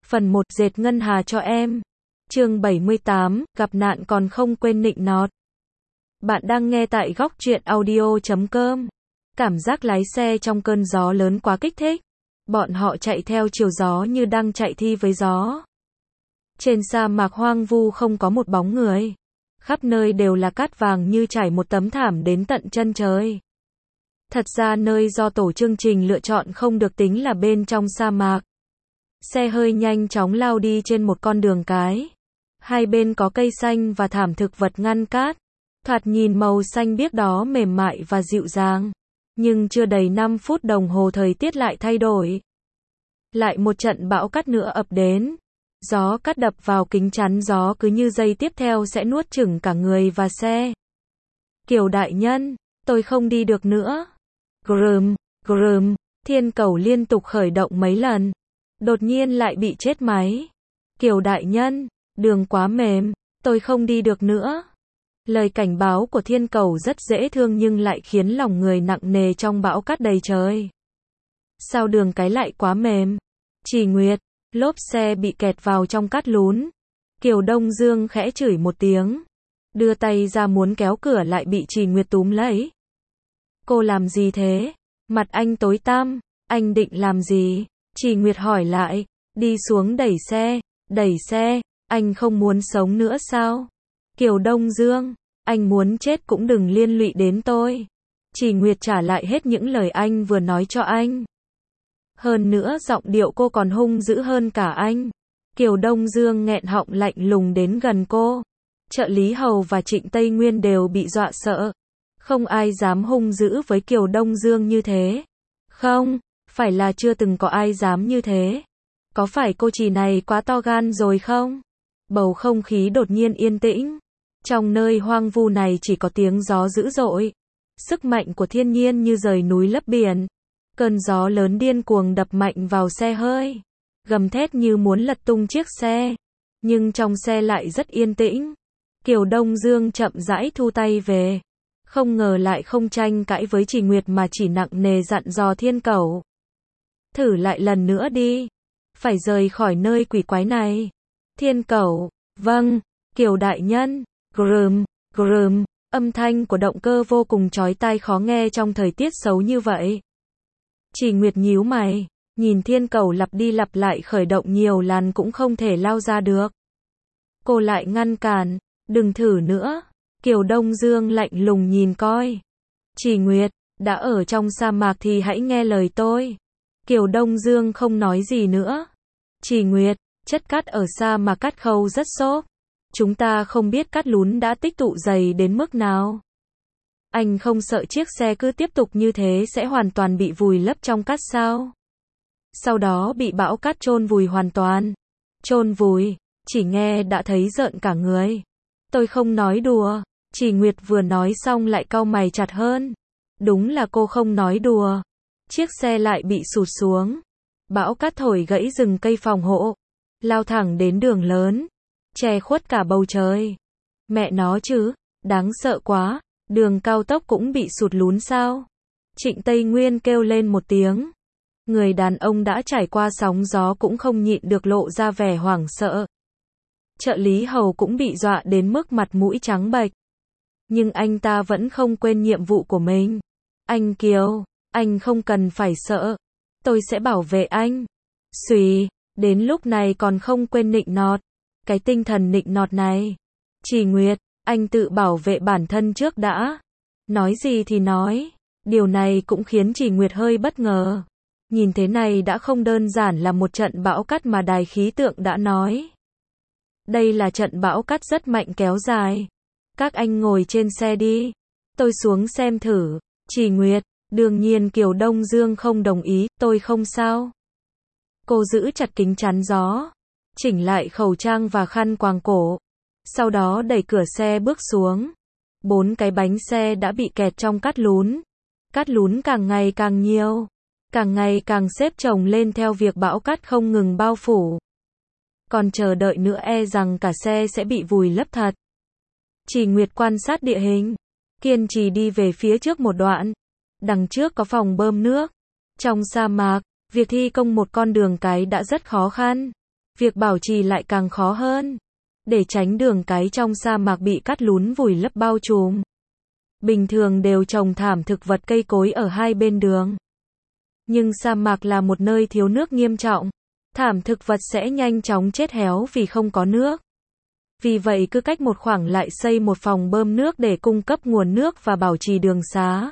Phần 1 dệt ngân hà cho em. Chương 78, gặp nạn còn không quên nịnh nọt. Bạn đang nghe tại góc truyện audio.com. Cảm giác lái xe trong cơn gió lớn quá kích thích. Bọn họ chạy theo chiều gió như đang chạy thi với gió. Trên sa mạc hoang vu không có một bóng người. Khắp nơi đều là cát vàng như trải một tấm thảm đến tận chân trời. Thật ra nơi do tổ chương trình lựa chọn không được tính là bên trong sa mạc. Xe hơi nhanh chóng lao đi trên một con đường cái. Hai bên có cây xanh và thảm thực vật ngăn cát. Thoạt nhìn màu xanh biếc đó mềm mại và dịu dàng. Nhưng chưa đầy 5 phút đồng hồ thời tiết lại thay đổi. Lại một trận bão cát nữa ập đến. Gió cát đập vào kính chắn gió cứ như giây tiếp theo sẽ nuốt chửng cả người và xe. Kiều đại nhân, tôi không đi được nữa. Grum, grum, thiên cầu liên tục khởi động mấy lần. Đột nhiên lại bị chết máy. Kiều đại nhân, đường quá mềm, tôi không đi được nữa. Lời cảnh báo của thiên cầu rất dễ thương nhưng lại khiến lòng người nặng nề trong bão cát đầy trời. Sao đường cái lại quá mềm? Chỉ Nguyệt, lốp xe bị kẹt vào trong cát lún. Kiều Đông Dương khẽ chửi một tiếng. Đưa tay ra muốn kéo cửa lại bị Chỉ Nguyệt túm lấy. Cô làm gì thế? Mặt anh tối tăm, anh định làm gì? Chỉ Nguyệt hỏi lại, đi xuống đẩy xe, anh không muốn sống nữa sao? Kiều Đông Dương, anh muốn chết cũng đừng liên lụy đến tôi. Chỉ Nguyệt trả lại hết những lời anh vừa nói cho anh. Hơn nữa giọng điệu cô còn hung dữ hơn cả anh. Kiều Đông Dương nghẹn họng lạnh lùng đến gần cô. Trợ lý Hầu và Trịnh Tây Nguyên đều bị dọa sợ. Không ai dám hung dữ với Kiều Đông Dương như thế. Không, phải là chưa từng có ai dám như thế. Có phải cô chị này quá to gan rồi không? Bầu không khí đột nhiên yên tĩnh. Trong nơi hoang vu này chỉ có tiếng gió dữ dội. Sức mạnh của thiên nhiên như rời núi lấp biển. Cơn gió lớn điên cuồng đập mạnh vào xe hơi. Gầm thét như muốn lật tung chiếc xe. Nhưng trong xe lại rất yên tĩnh. Kiều Đông Dương chậm rãi thu tay về. Không ngờ lại không tranh cãi với Chỉ Nguyệt mà chỉ nặng nề dặn dò thiên cầu. Thử lại lần nữa đi. Phải rời khỏi nơi quỷ quái này. Thiên cầu, vâng, Kiều đại nhân. Grum, grum, âm thanh của động cơ vô cùng chói tai khó nghe trong thời tiết xấu như vậy. Chỉ Nguyệt nhíu mày, nhìn thiên cầu lặp đi lặp lại khởi động nhiều lần cũng không thể lao ra được. Cô lại ngăn cản, đừng thử nữa. Kiều Đông Dương lạnh lùng nhìn coi. Chỉ Nguyệt, đã ở trong sa mạc thì hãy nghe lời tôi. Kiều Đông Dương không nói gì nữa. Chỉ Nguyệt, chất cát ở sa mạc cát khâu rất xốp. Chúng ta không biết cát lún đã tích tụ dày đến mức nào. Anh không sợ chiếc xe cứ tiếp tục như thế sẽ hoàn toàn bị vùi lấp trong cát sao? Sau đó bị bão cát chôn vùi hoàn toàn. Chôn vùi, chỉ nghe đã thấy rợn cả người. Tôi không nói đùa. Chỉ Nguyệt vừa nói xong lại cau mày chặt hơn. Đúng là cô không nói đùa. Chiếc xe lại bị sụt xuống. Bão cát thổi gãy rừng cây phòng hộ. Lao thẳng đến đường lớn. Che khuất cả bầu trời. Mẹ nó chứ, đáng sợ quá. Đường cao tốc cũng bị sụt lún sao? Trịnh Tây Nguyên kêu lên một tiếng. Người đàn ông đã trải qua sóng gió cũng không nhịn được lộ ra vẻ hoảng sợ. Trợ lý Hầu cũng bị dọa đến mức mặt mũi trắng bệch. Nhưng anh ta vẫn không quên nhiệm vụ của mình. Anh Kiều, anh không cần phải sợ. Tôi sẽ bảo vệ anh. Xùy, đến lúc này còn không quên nịnh nọt. Cái tinh thần nịnh nọt này. Chỉ Nguyệt, anh tự bảo vệ bản thân trước đã. Nói gì thì nói. Điều này cũng khiến Chỉ Nguyệt hơi bất ngờ. Nhìn thế này đã không đơn giản là một trận bão cát mà đài khí tượng đã nói. Đây là trận bão cát rất mạnh kéo dài. Các anh ngồi trên xe đi. Tôi xuống xem thử. Chỉ Nguyệt, đương nhiên Kiều Đông Dương không đồng ý, tôi không sao. Cô giữ chặt kính chắn gió. Chỉnh lại khẩu trang và khăn quàng cổ. Sau đó đẩy cửa xe bước xuống. 4 cái bánh xe đã bị kẹt trong cát lún. Cát lún càng ngày càng nhiều. Càng ngày càng xếp chồng lên theo việc bão cát không ngừng bao phủ. Còn chờ đợi nữa e rằng cả xe sẽ bị vùi lấp thật. Chỉ Nguyệt quan sát địa hình. Kiên trì đi về phía trước một đoạn. Đằng trước có phòng bơm nước. Trong sa mạc, việc thi công một con đường cái đã rất khó khăn. Việc bảo trì lại càng khó hơn. Để tránh đường cái trong sa mạc bị cát lún vùi lấp bao trùm. Bình thường đều trồng thảm thực vật cây cối ở hai bên đường. Nhưng sa mạc là một nơi thiếu nước nghiêm trọng. Thảm thực vật sẽ nhanh chóng chết héo vì không có nước. Vì vậy cứ cách một khoảng lại xây một phòng bơm nước để cung cấp nguồn nước và bảo trì đường xá.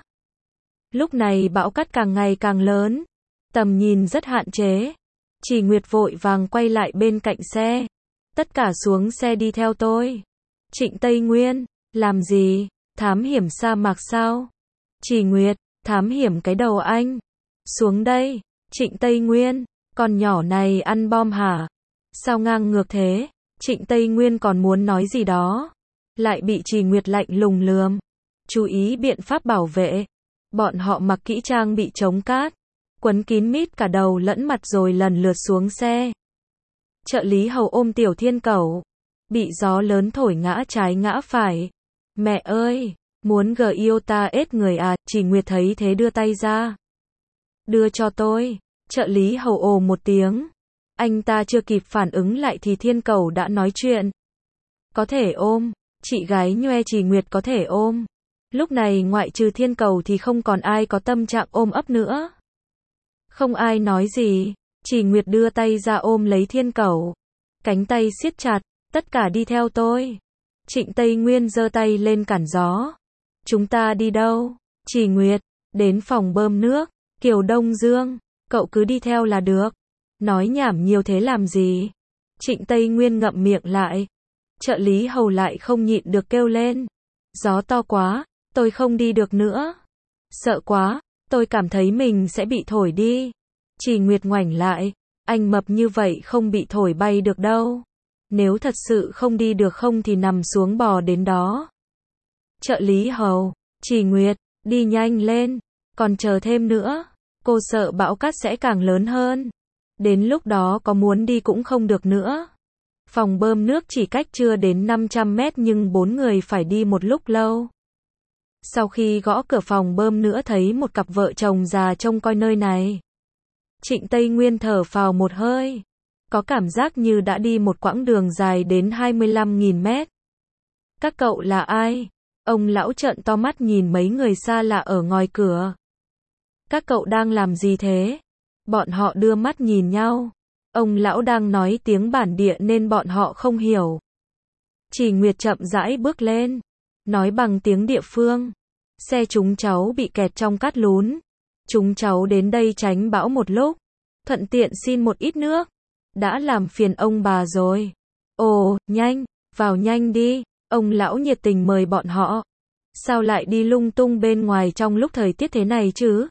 Lúc này bão cát càng ngày càng lớn. Tầm nhìn rất hạn chế. Chỉ Nguyệt vội vàng quay lại bên cạnh xe. Tất cả xuống xe đi theo tôi. Trịnh Tây Nguyên, làm gì? Thám hiểm sa mạc sao? Chỉ Nguyệt, thám hiểm cái đầu anh. Xuống đây. Trịnh Tây Nguyên, con nhỏ này ăn bom hả? Sao ngang ngược thế? Trịnh Tây Nguyên còn muốn nói gì đó. Lại bị Chỉ Nguyệt lạnh lùng lườm. Chú ý biện pháp bảo vệ. Bọn họ mặc kỹ trang bị chống cát. Quấn kín mít cả đầu lẫn mặt rồi lần lượt xuống xe. Trợ lý hầu ôm Tiểu Thiên Cẩu. Bị gió lớn thổi ngã trái ngã phải. Mẹ ơi, muốn Giota ết người à? Chỉ Nguyệt thấy thế đưa tay ra. Đưa cho tôi. Trợ lý hầu ồ một tiếng. Anh ta chưa kịp phản ứng lại thì Thiên Cẩu đã nói chuyện. Có thể ôm. Chị gái nhoe Chỉ Nguyệt có thể ôm. Lúc này ngoại trừ Thiên Cẩu thì không còn ai có tâm trạng ôm ấp nữa. Không ai nói gì. Chỉ Nguyệt đưa tay ra ôm lấy Thiên Cẩu. Cánh tay siết chặt. Tất cả đi theo tôi. Trịnh Tây Nguyên giơ tay lên cản gió. Chúng ta đi đâu? Chỉ Nguyệt. Đến phòng bơm nước. Kiều Đông Dương. Cậu cứ đi theo là được. Nói nhảm nhiều thế làm gì? Trịnh Tây Nguyên ngậm miệng lại. Trợ lý hầu lại không nhịn được kêu lên. Gió to quá. Tôi không đi được nữa. Sợ quá. Tôi cảm thấy mình sẽ bị thổi đi. Chỉ Nguyệt ngoảnh lại. Anh mập như vậy không bị thổi bay được đâu. Nếu thật sự không đi được không thì nằm xuống bò đến đó. Trợ lý hầu. Chỉ Nguyệt. Đi nhanh lên. Còn chờ thêm nữa. Cô sợ bão cát sẽ càng lớn hơn. Đến lúc đó có muốn đi cũng không được nữa. Phòng bơm nước chỉ cách chưa đến 500 mét nhưng 4 người phải đi một lúc lâu. Sau khi gõ cửa phòng bơm nữa thấy một cặp vợ chồng già trông coi nơi này. Trịnh Tây Nguyên thở phào một hơi. Có cảm giác như đã đi một quãng đường dài đến 25.000 mét. Các cậu là ai? Ông lão trợn to mắt nhìn mấy người xa lạ ở ngoài cửa. Các cậu đang làm gì thế? Bọn họ đưa mắt nhìn nhau. Ông lão đang nói tiếng bản địa nên bọn họ không hiểu. Chỉ Nguyệt chậm rãi bước lên. Nói bằng tiếng địa phương. Xe chúng cháu bị kẹt trong cát lún. Chúng cháu đến đây tránh bão một lúc. Thuận tiện xin một ít nước. Đã làm phiền ông bà rồi. Ồ, nhanh, vào nhanh đi. Ông lão nhiệt tình mời bọn họ. Sao lại đi lung tung bên ngoài trong lúc thời tiết thế này chứ?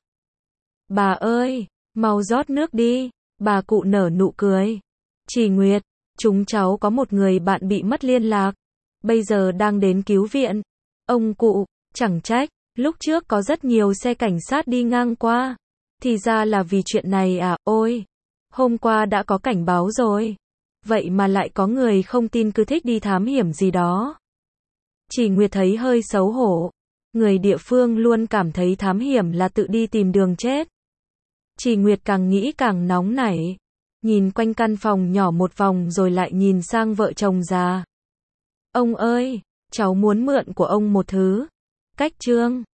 Bà ơi, mau rót nước đi. Bà cụ nở nụ cười. Chỉ Nguyệt, chúng cháu có một người bạn bị mất liên lạc. Bây giờ đang đến cứu viện. Ông cụ, chẳng trách, lúc trước có rất nhiều xe cảnh sát đi ngang qua. Thì ra là vì chuyện này à, ôi. Hôm qua đã có cảnh báo rồi. Vậy mà lại có người không tin cứ thích đi thám hiểm gì đó. Chỉ Nguyệt thấy hơi xấu hổ. Người địa phương luôn cảm thấy thám hiểm là tự đi tìm đường chết. Chỉ Nguyệt càng nghĩ càng nóng nảy. Nhìn quanh căn phòng nhỏ một vòng rồi lại nhìn sang vợ chồng già. Ông ơi, cháu muốn mượn của ông một thứ. Cách trương.